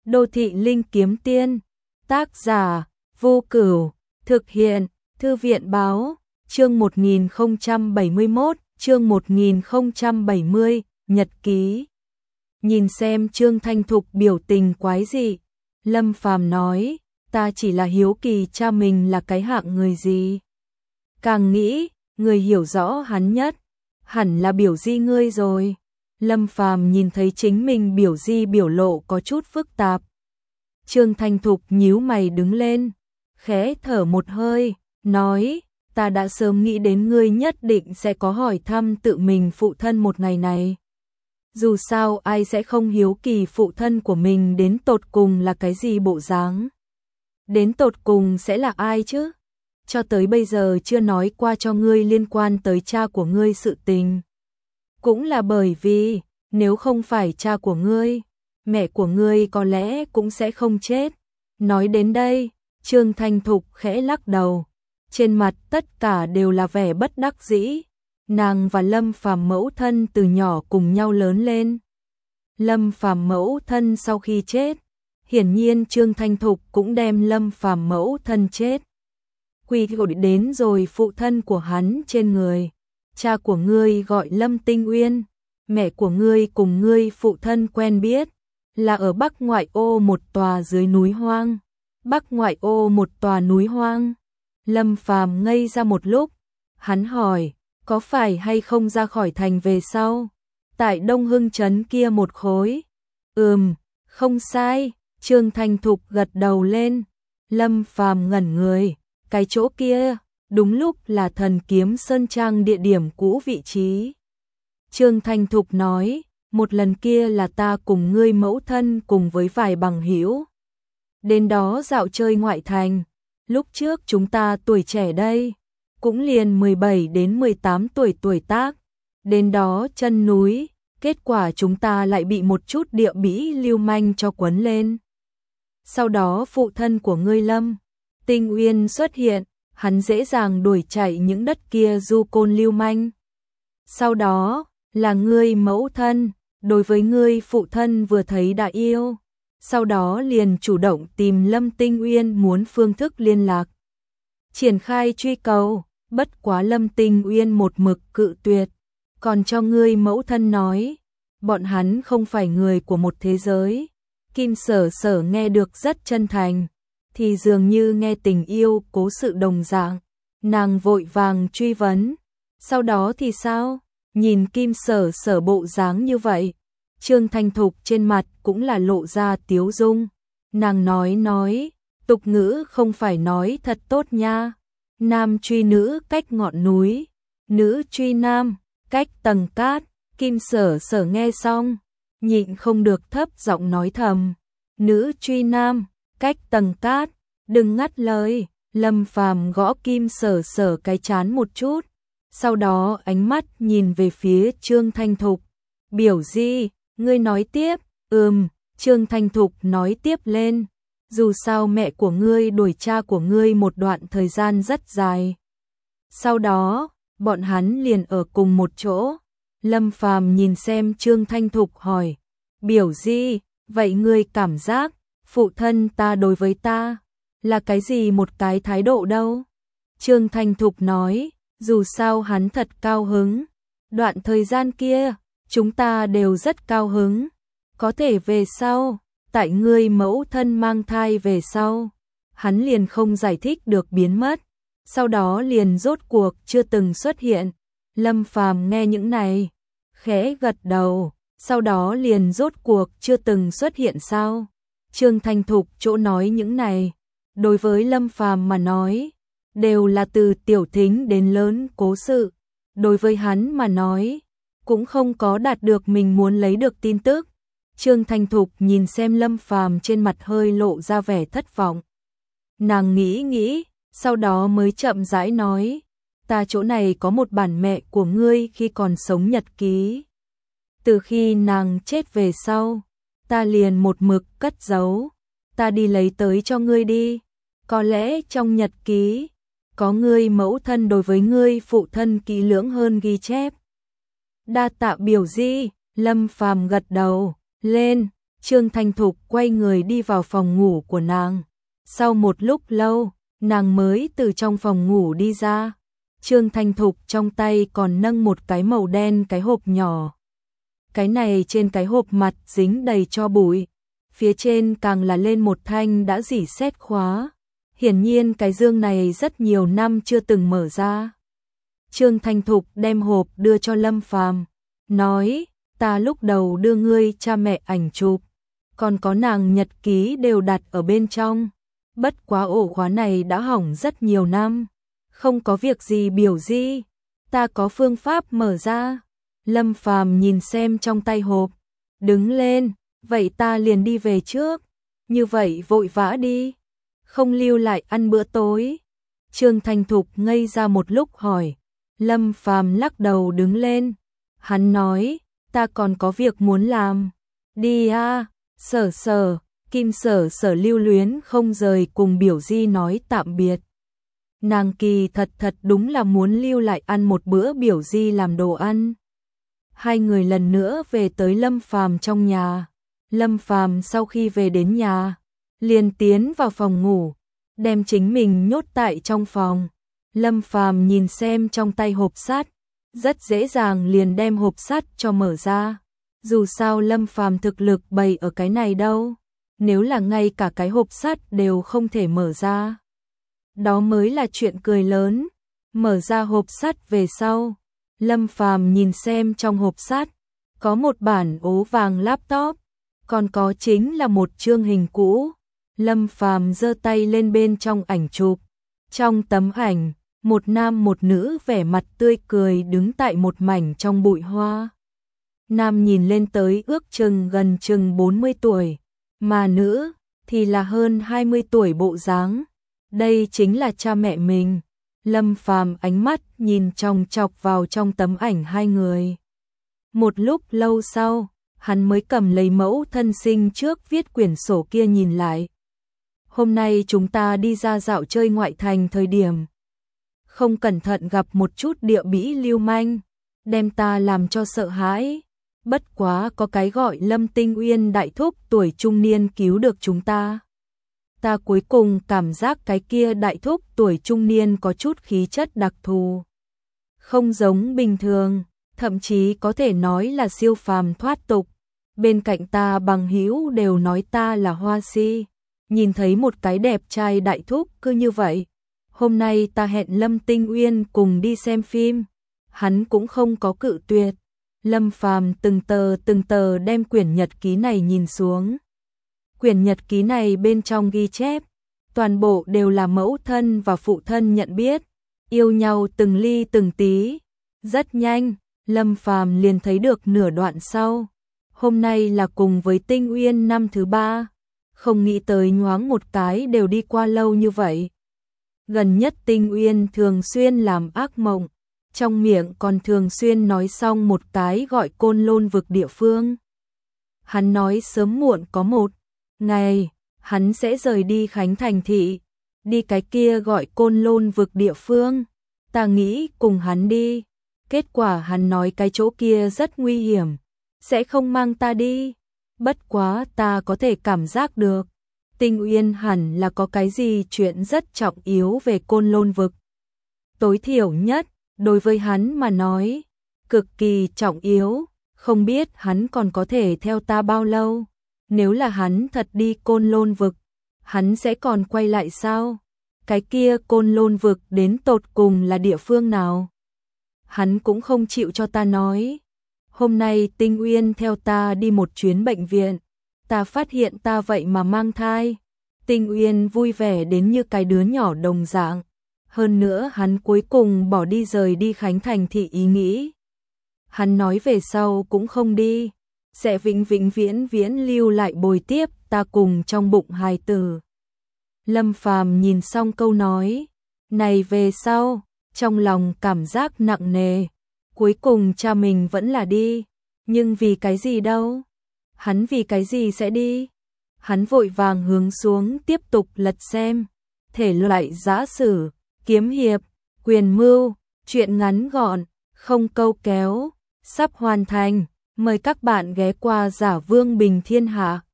Đô thị linh kiếm tiên, tác giả Vô Cửu, thực hiện Thư viện báo, chương 1071, chương 1070, nhật ký. Nhìn xem Trương Thanh Thục biểu tình quái dị, Lâm Phàm nói, ta chỉ là hiếu kỳ cha mình là cái hạng người gì. Càng nghĩ, người hiểu rõ hắn nhất, hẳn là Biểu Di ngươi rồi. Lâm Phàm nhìn thấy chính mình Biểu Di biểu lộ có chút phức tạp. Trương Thanh Thục nhíu mày đứng lên, khẽ thở một hơi, nói, ta đã sớm nghĩ đến ngươi nhất định sẽ có hỏi thăm tự mình phụ thân một ngày này. Dù sao ai sẽ không hiếu kỳ phụ thân của mình đến tột cùng là cái gì bộ dáng. Đến tột cùng sẽ là ai chứ? Cho tới bây giờ chưa nói qua cho ngươi liên quan tới cha của ngươi sự tình. Cũng là bởi vì, nếu không phải cha của ngươi, mẹ của ngươi có lẽ cũng sẽ không chết. Nói đến đây, Trương Thanh Thục khẽ lắc đầu. Trên mặt tất cả đều là vẻ bất đắc dĩ. Nàng và Lâm Phàm mẫu thân từ nhỏ cùng nhau lớn lên. Lâm Phàm mẫu thân sau khi chết, hiển nhiên Trương Thanh Thục cũng đem Lâm Phàm mẫu thân chết quy gọi đến rồi phụ thân của hắn trên người. Cha của ngươi gọi Lâm Tinh Uyên, mẹ của ngươi cùng ngươi phụ thân quen biết, là ở Bắc ngoại ô một tòa dưới núi hoang. Bắc ngoại ô một tòa núi hoang. Lâm Phàm ngây ra một lúc, hắn hỏi, có phải hay không ra khỏi thành về sau? Tại Đông Hưng trấn kia một khối. Không sai, Trương Thanh Thục gật đầu lên. Lâm Phàm ngẩn người, cái chỗ kia, đúng lúc là Thần Kiếm Sơn Trang địa điểm cũ vị trí. Trương Thanh Thục nói, một lần kia là ta cùng ngươi mẫu thân cùng với vài bằng hữu đến đó dạo chơi ngoại thành. Lúc trước chúng ta tuổi trẻ đây, cũng liền 17 đến 18 tuổi tác, đến đó chân núi, kết quả chúng ta lại bị một chút địa bĩ lưu manh cho quấn lên. Sau đó phụ thân của ngươi Lâm Tinh Uyên xuất hiện, hắn dễ dàng đuổi chạy những đất kia du côn lưu manh. Sau đó, là ngươi mẫu thân, đối với ngươi phụ thân vừa thấy đã yêu, sau đó liền chủ động tìm Lâm Tinh Uyên muốn phương thức liên lạc. Triển khai truy cầu, bất quá Lâm Tinh Uyên một mực cự tuyệt, còn cho ngươi mẫu thân nói, bọn hắn không phải người của một thế giới. Kim Sở Sở nghe được rất chân thành, thì dường như nghe tình yêu cố sự đồng dạng, nàng vội vàng truy vấn, sau đó thì sao? Nhìn Kim Sở Sở bộ dáng như vậy, Trương Thanh Thục trên mặt cũng là lộ ra tiếu dung. Nàng nói, tục ngữ không phải nói thật tốt nha. Nam truy nữ cách ngọn núi, nữ truy nam cách tầng cát. Kim Sở Sở nghe xong, nhịn không được thấp giọng nói thầm, nữ truy nam cách tầng cát, đừng ngắt lời. Lâm Phàm gõ Kim Sở Sở cái chán một chút, sau đó ánh mắt nhìn về phía Trương Thanh Thục. Biểu Di, ngươi nói tiếp. Trương Thanh Thục nói tiếp lên, dù sao mẹ của ngươi đuổi cha của ngươi một đoạn thời gian rất dài. Sau đó, bọn hắn liền ở cùng một chỗ. Lâm Phàm nhìn xem Trương Thanh Thục hỏi, Biểu Di, vậy ngươi cảm giác phụ thân ta đối với ta là cái gì một cái thái độ đâu? Trương Thanh Thục nói, dù sao hắn thật cao hứng. Đoạn thời gian kia, chúng ta đều rất cao hứng. Có thể về sau, tại ngươi mẫu thân mang thai về sau, hắn liền không giải thích được biến mất. Sau đó liền rốt cuộc chưa từng xuất hiện. Lâm Phàm nghe những này, khẽ gật đầu, sau đó liền rốt cuộc chưa từng xuất hiện sao? Trương Thanh Thục chỗ nói những này, đối với Lâm Phàm mà nói, đều là từ tiểu thính đến lớn cố sự. Đối với hắn mà nói, cũng không có đạt được mình muốn lấy được tin tức. Trương Thanh Thục nhìn xem Lâm Phàm trên mặt hơi lộ ra vẻ thất vọng. Nàng nghĩ, sau đó mới chậm rãi nói, ta chỗ này có một bản mẹ của ngươi khi còn sống nhật ký. Từ khi nàng chết về sau, ta liền một mực cất giấu, ta đi lấy tới cho ngươi đi. Có lẽ trong nhật ký, có ngươi mẫu thân đối với ngươi phụ thân kỹ lưỡng hơn ghi chép. Đa tạ Biểu Di. Lâm Phàm gật đầu lên, Trương Thanh Thục quay người đi vào phòng ngủ của nàng. Sau một lúc lâu, nàng mới từ trong phòng ngủ đi ra. Trương Thanh Thục trong tay còn nâng một cái màu đen cái hộp nhỏ. Cái này trên cái hộp mặt dính đầy tro bụi. Phía trên càng là lên một thanh đã rỉ sét khóa. Hiển nhiên cái dương này rất nhiều năm chưa từng mở ra. Trương Thanh Thục đem hộp đưa cho Lâm Phàm, nói, ta lúc đầu đưa ngươi cha mẹ ảnh chụp, còn có nàng nhật ký đều đặt ở bên trong. Bất quá ổ khóa này đã hỏng rất nhiều năm, không có việc gì biểu di, ta có phương pháp mở ra. Lâm Phàm nhìn xem trong tay hộp, đứng lên, vậy ta liền đi về trước. Như vậy vội vã đi, không lưu lại ăn bữa tối. Trương Thanh Thục ngây ra một lúc hỏi. Lâm Phàm lắc đầu đứng lên. Hắn nói, ta còn có việc muốn làm. Đi a. Sở Sở, Kim Sở Sở lưu luyến không rời cùng biểu di nói tạm biệt. Nàng kỳ thật đúng là muốn lưu lại ăn một bữa biểu di làm đồ ăn. Hai người lần nữa về tới Lâm Phàm trong nhà. Lâm Phàm sau khi về đến nhà, liền tiến vào phòng ngủ, đem chính mình nhốt tại trong phòng. Lâm Phàm nhìn xem trong tay hộp sắt, rất dễ dàng liền đem hộp sắt cho mở ra. Dù sao Lâm Phàm thực lực bày ở cái này đâu, nếu là ngay cả cái hộp sắt đều không thể mở ra, đó mới là chuyện cười lớn. Mở ra hộp sắt về sau, Lâm Phàm nhìn xem trong hộp sắt có một bản ố vàng laptop, còn có chính là một chương hình cũ. Lâm Phàm giơ tay lên bên trong ảnh chụp. Trong tấm ảnh, một nam một nữ vẻ mặt tươi cười đứng tại một mảnh trong bụi hoa. Nam nhìn lên tới ước chừng gần chừng 40 tuổi, mà nữ thì là hơn 20 tuổi bộ dáng. Đây chính là cha mẹ mình. Lâm Phàm ánh mắt nhìn chòng chọc vào trong tấm ảnh hai người. Một lúc lâu sau, hắn mới cầm lấy mẫu thân sinh trước viết quyển sổ kia nhìn lại. Hôm nay chúng ta đi ra dạo chơi ngoại thành thời điểm, không cẩn thận gặp một chút địa bĩ lưu manh, đem ta làm cho sợ hãi. Bất quá có cái gọi Lâm Tinh Uyên đại thúc tuổi trung niên cứu được chúng ta. Ta cuối cùng cảm giác cái kia đại thúc tuổi trung niên có chút khí chất đặc thù, không giống bình thường, thậm chí có thể nói là siêu phàm thoát tục. Bên cạnh ta bằng hữu đều nói ta là hoa si, nhìn thấy một cái đẹp trai đại thúc cứ như vậy. Hôm nay ta hẹn Lâm Tinh Uyên cùng đi xem phim, hắn cũng không có cự tuyệt. Lâm Phàm từng tờ đem quyển nhật ký này nhìn xuống. Quyển nhật ký này bên trong ghi chép, toàn bộ đều là mẫu thân và phụ thân nhận biết, yêu nhau từng ly từng tí. Rất nhanh, Lâm Phàm liền thấy được nửa đoạn sau. Hôm nay là cùng với Tinh Uyên năm thứ 3, không nghĩ tới nhoáng một cái đều đi qua lâu như vậy. Gần nhất Tinh Uyên thường xuyên làm ác mộng, trong miệng còn thường xuyên nói xong một cái gọi Côn Lôn vực địa phương. Hắn nói sớm muộn có một ngày, hắn sẽ rời đi Khánh Thành thị, đi cái kia gọi Côn Lôn vực địa phương. Ta nghĩ cùng hắn đi, kết quả hắn nói cái chỗ kia rất nguy hiểm, sẽ không mang ta đi. Bất quá ta có thể cảm giác được, Tinh Uyên hẳn là có cái gì chuyện rất trọng yếu về Côn Lôn vực. Tối thiểu nhất, đối với hắn mà nói, cực kỳ trọng yếu, không biết hắn còn có thể theo ta bao lâu. Nếu là hắn thật đi Côn Lôn vực, hắn sẽ còn quay lại sao? Cái kia Côn Lôn vực đến tột cùng là địa phương nào? Hắn cũng không chịu cho ta nói. Hôm nay Tinh Uyên theo ta đi một chuyến bệnh viện, ta phát hiện ta vậy mà mang thai. Tinh Uyên vui vẻ đến như cái đứa nhỏ đồng dạng. Hơn nữa hắn cuối cùng bỏ đi rời đi Khánh Thành thị ý nghĩ. Hắn nói về sau cũng không đi, sẽ vĩnh viễn lưu lại bồi tiếp ta cùng trong bụng hài tử. Lâm Phàm nhìn xong câu nói này về sau, trong lòng cảm giác nặng nề. Cuối cùng cha mình vẫn là đi, nhưng vì cái gì đâu? Hắn vì cái gì sẽ đi? Hắn vội vàng hướng xuống tiếp tục lật xem. Thể loại giã sử, kiếm hiệp, quyền mưu, truyện ngắn gọn, không câu kéo, sắp hoàn thành. Mời các bạn ghé qua Giả Vương Bình Thiên Hạ.